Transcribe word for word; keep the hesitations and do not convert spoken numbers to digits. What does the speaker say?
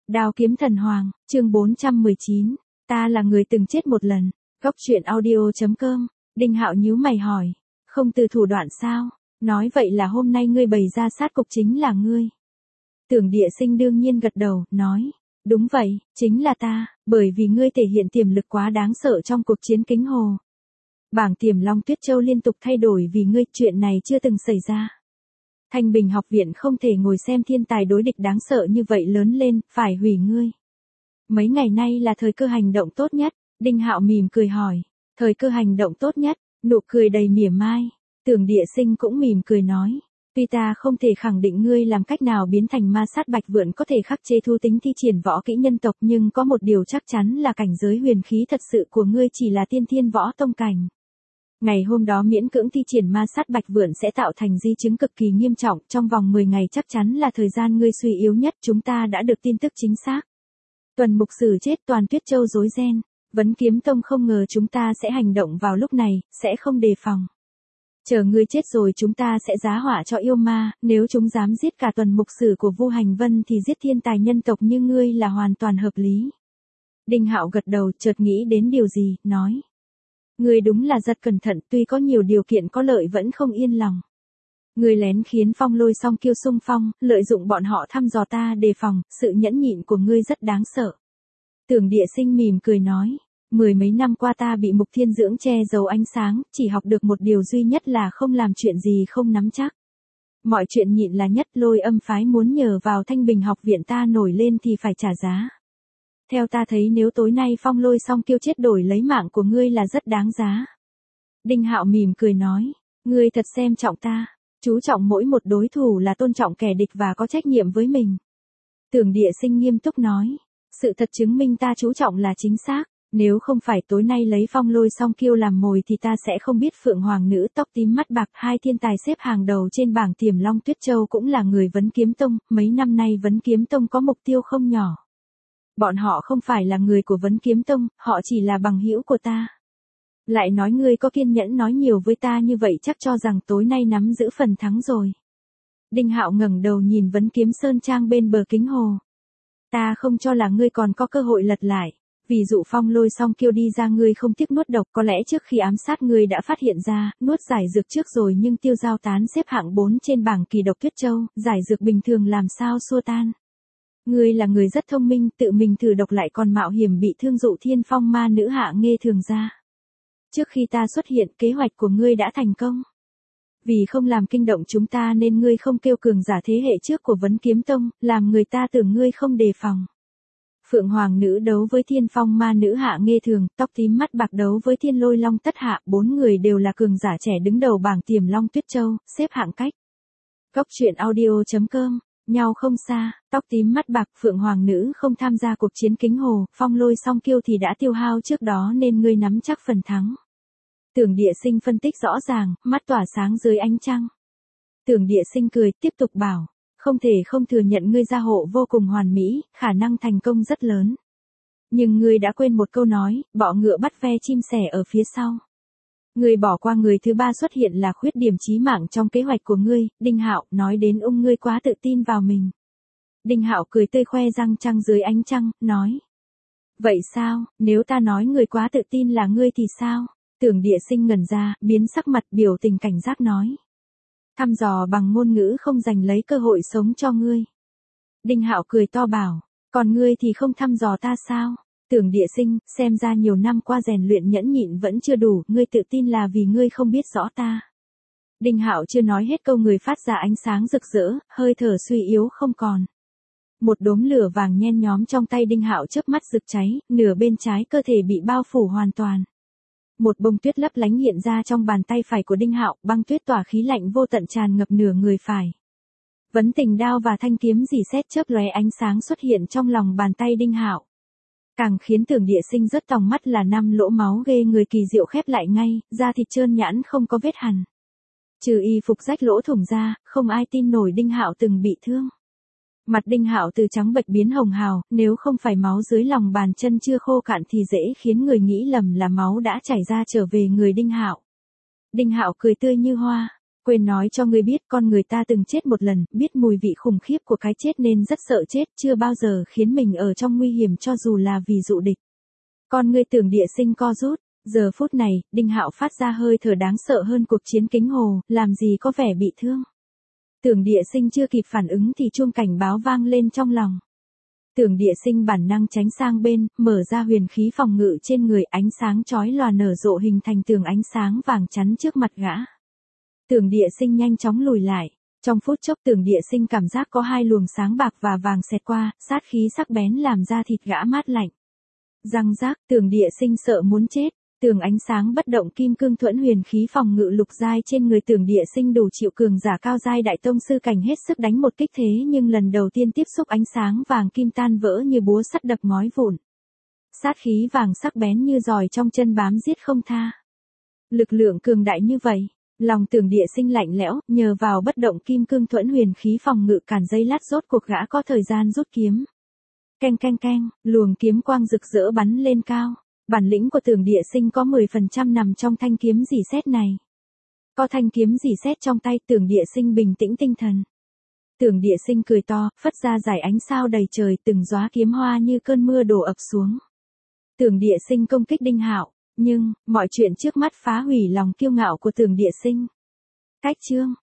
Đao kiếm thần hoàng, chương bốn trăm mười chín, ta là người từng chết một lần. Góc truyện audio chấm com. Đinh Hạo nhíu mày hỏi, không từ thủ đoạn sao? Nói vậy là hôm nay ngươi bày ra sát cục chính là ngươi. Tưởng Địa Sinh đương nhiên gật đầu, nói, đúng vậy, chính là ta, bởi vì ngươi thể hiện tiềm lực quá đáng sợ trong cuộc chiến Kính Hồ. Bảng Tiềm Long Tuyết Châu liên tục thay đổi vì ngươi, chuyện này chưa từng xảy ra. Thanh Bình học viện không thể ngồi xem thiên tài đối địch đáng sợ như vậy lớn lên, phải hủy ngươi. Mấy ngày nay là thời cơ hành động tốt nhất, Đinh Hạo mỉm cười hỏi, thời cơ hành động tốt nhất, nụ cười đầy mỉa mai. Tưởng Địa Sinh cũng mỉm cười nói, tuy ta không thể khẳng định ngươi làm cách nào biến thành ma sát bạch vượn có thể khắc chế thú tính thi triển võ kỹ nhân tộc, nhưng có một điều chắc chắn là cảnh giới huyền khí thật sự của ngươi chỉ là tiên thiên võ tông cảnh. Ngày hôm đó miễn cưỡng thi triển ma sát bạch vượn sẽ tạo thành di chứng cực kỳ nghiêm trọng, trong vòng mười ngày chắc chắn là thời gian ngươi suy yếu nhất, chúng ta đã được tin tức chính xác. Tuần Mục Sử chết, toàn Tuyết Châu rối ren, Vấn Kiếm Tông không ngờ chúng ta sẽ hành động vào lúc này, sẽ không đề phòng. Chờ ngươi chết rồi chúng ta sẽ giá họa cho yêu ma, nếu chúng dám giết cả Tuần Mục Sử của Vu Hành Vân thì giết thiên tài nhân tộc như ngươi là hoàn toàn hợp lý. Đinh Hạo gật đầu, chợt nghĩ đến điều gì, nói. Ngươi đúng là rất cẩn thận, tuy có nhiều điều kiện có lợi vẫn không yên lòng. Ngươi lén khiến Phong Lôi Song Kiêu xung phong, lợi dụng bọn họ thăm dò ta đề phòng, sự nhẫn nhịn của ngươi rất đáng sợ. Tưởng Địa Sinh mỉm cười nói, mười mấy năm qua ta bị Mục Thiên Dưỡng che giấu ánh sáng, chỉ học được một điều duy nhất là không làm chuyện gì không nắm chắc. Mọi chuyện nhịn là nhất, Lôi Âm phái muốn nhờ vào Thanh Bình học viện ta nổi lên thì phải trả giá. Theo ta thấy nếu tối nay Phong Lôi Song Kiêu chết đổi lấy mạng của ngươi là rất đáng giá. Đinh Hạo mỉm cười nói, ngươi thật xem trọng ta, chú trọng mỗi một đối thủ là tôn trọng kẻ địch và có trách nhiệm với mình. Tưởng Địa Sinh nghiêm túc nói, sự thật chứng minh ta chú trọng là chính xác, nếu không phải tối nay lấy Phong Lôi Song Kiêu làm mồi thì ta sẽ không biết Phượng Hoàng nữ tóc tím mắt bạc, hai thiên tài xếp hàng đầu trên bảng Tiềm Long Tuyết Châu cũng là người Vấn Kiếm Tông, mấy năm nay Vấn Kiếm Tông có mục tiêu không nhỏ. Bọn họ không phải là người của Vấn Kiếm Tông, họ chỉ là bằng hữu của ta. Lại nói ngươi có kiên nhẫn nói nhiều với ta như vậy chắc cho rằng tối nay nắm giữ phần thắng rồi. Đinh Hạo ngẩng đầu nhìn Vấn Kiếm Sơn Trang bên bờ Kính Hồ. Ta không cho là ngươi còn có cơ hội lật lại. Ví dụ Phong Lôi Song Kiêu đi ra ngươi không tiếc nuốt độc, có lẽ trước khi ám sát ngươi đã phát hiện ra, nuốt giải dược trước rồi nhưng Tiêu Giao Tán xếp hạng bốn trên bảng kỳ độc Tuyết Châu, giải dược bình thường làm sao xua tan. Ngươi là người rất thông minh, tự mình thử độc lại còn mạo hiểm bị thương dụ Thiên Phong ma nữ Hạ Nghê Thường ra. Trước khi ta xuất hiện, kế hoạch của ngươi đã thành công. Vì không làm kinh động chúng ta nên ngươi không kêu cường giả thế hệ trước của Vấn Kiếm Tông, làm người ta tưởng ngươi không đề phòng. Phượng Hoàng nữ đấu với Thiên Phong ma nữ Hạ Nghê Thường, tóc tím mắt bạc đấu với Thiên Lôi Long Tất Hạ, bốn người đều là cường giả trẻ đứng đầu bảng Tiềm Long Tuyết Châu, xếp hạng cách. Góc truyện audio chấm com. Nhau không xa, tóc tím mắt bạc, Phượng Hoàng nữ không tham gia cuộc chiến Kính Hồ, Phong Lôi Song Kiêu thì đã tiêu hao trước đó nên ngươi nắm chắc phần thắng. Tưởng Địa Sinh phân tích rõ ràng, mắt tỏa sáng dưới ánh trăng. Tưởng Địa Sinh cười, tiếp tục bảo, không thể không thừa nhận ngươi gia hộ vô cùng hoàn mỹ, khả năng thành công rất lớn. Nhưng ngươi đã quên một câu nói, bọ ngựa bắt ve chim sẻ ở phía sau. Ngươi bỏ qua người thứ ba xuất hiện là khuyết điểm chí mạng trong kế hoạch của ngươi. Đinh Hạo nói đến ung ngươi quá tự tin vào mình. Đinh Hạo cười tươi khoe răng trăng dưới ánh trăng, nói. Vậy sao, nếu ta nói người quá tự tin là ngươi thì sao? Tưởng Địa Sinh ngẩn ra, biến sắc mặt, biểu tình cảnh giác nói. Thăm dò bằng ngôn ngữ không giành lấy cơ hội sống cho ngươi. Đinh Hạo cười to bảo, còn ngươi thì không thăm dò ta sao? Tưởng Địa Sinh, xem ra nhiều năm qua rèn luyện nhẫn nhịn vẫn chưa đủ, ngươi tự tin là vì ngươi không biết rõ ta. Đinh Hạo chưa nói hết câu người phát ra ánh sáng rực rỡ, hơi thở suy yếu không còn. Một đốm lửa vàng nhen nhóm trong tay Đinh Hạo chớp mắt rực cháy, nửa bên trái cơ thể bị bao phủ hoàn toàn. Một bông tuyết lấp lánh hiện ra trong bàn tay phải của Đinh Hạo, băng tuyết tỏa khí lạnh vô tận tràn ngập nửa người phải. Vấn Tình đao và thanh kiếm rỉ sét chớp lóe ánh sáng xuất hiện trong lòng bàn tay Đinh Hạo. Càng khiến Tưởng Địa Sinh rất tòng mắt là năm lỗ máu ghê người kỳ diệu khép lại ngay, da thịt trơn nhẵn không có vết hằn. Trừ y phục rách lỗ thủng ra, không ai tin nổi Đinh Hạo từng bị thương. Mặt Đinh Hạo từ trắng bệch biến hồng hào, nếu không phải máu dưới lòng bàn chân chưa khô cạn thì dễ khiến người nghĩ lầm là máu đã chảy ra trở về người Đinh Hạo. Đinh Hạo cười tươi như hoa, Quên nói cho ngươi biết, con người ta từng chết một lần, biết mùi vị khủng khiếp của cái chết nên rất sợ chết, chưa bao giờ khiến mình ở trong nguy hiểm cho dù là vì dụ địch. Con ngươi Tưởng Địa Sinh co rút, giờ phút này, Đinh Hạo phát ra hơi thở đáng sợ hơn cuộc chiến kính hồ, làm gì có vẻ bị thương. Tưởng Địa Sinh chưa kịp phản ứng thì chuông cảnh báo vang lên trong lòng. Tưởng Địa Sinh bản năng tránh sang bên, mở ra huyền khí phòng ngự trên người, ánh sáng chói lòa nở rộ hình thành tường ánh sáng vàng chắn trước mặt gã. Tưởng Địa Sinh nhanh chóng lùi lại. Trong phút chốc Tưởng Địa Sinh cảm giác có hai luồng sáng bạc và vàng xẹt qua, sát khí sắc bén làm da thịt gã mát lạnh. Răng rác, Tưởng Địa Sinh sợ muốn chết. Tường ánh sáng bất động kim cương thuẫn huyền khí phòng ngự lục giai trên người Tưởng Địa Sinh đủ chịu cường giả cao giai đại tông sư cảnh hết sức đánh một kích thế nhưng lần đầu tiên tiếp xúc ánh sáng vàng kim tan vỡ như búa sắt đập ngói vụn. Sát khí vàng sắc bén như giòi trong chân bám giết không tha. Lực lượng cường đại như vậy, lòng Tưởng Địa Sinh lạnh lẽo, nhờ vào bất động kim cương thuẫn huyền khí phòng ngự cản dây lát rốt cuộc gã có thời gian rút kiếm. Keng keng keng, luồng kiếm quang rực rỡ bắn lên cao. Bản lĩnh của Tưởng Địa Sinh có mười phần trăm nằm trong thanh kiếm rỉ sét này. Có thanh kiếm rỉ sét trong tay, Tưởng Địa Sinh bình tĩnh tinh thần. Tưởng Địa Sinh cười to, phất ra giải ánh sao đầy trời, từng đóa kiếm hoa như cơn mưa đổ ập xuống. Tưởng Địa Sinh công kích Đinh Hạo, nhưng mọi chuyện trước mắt phá hủy lòng kiêu ngạo của Tưởng Địa Sinh. Cách chương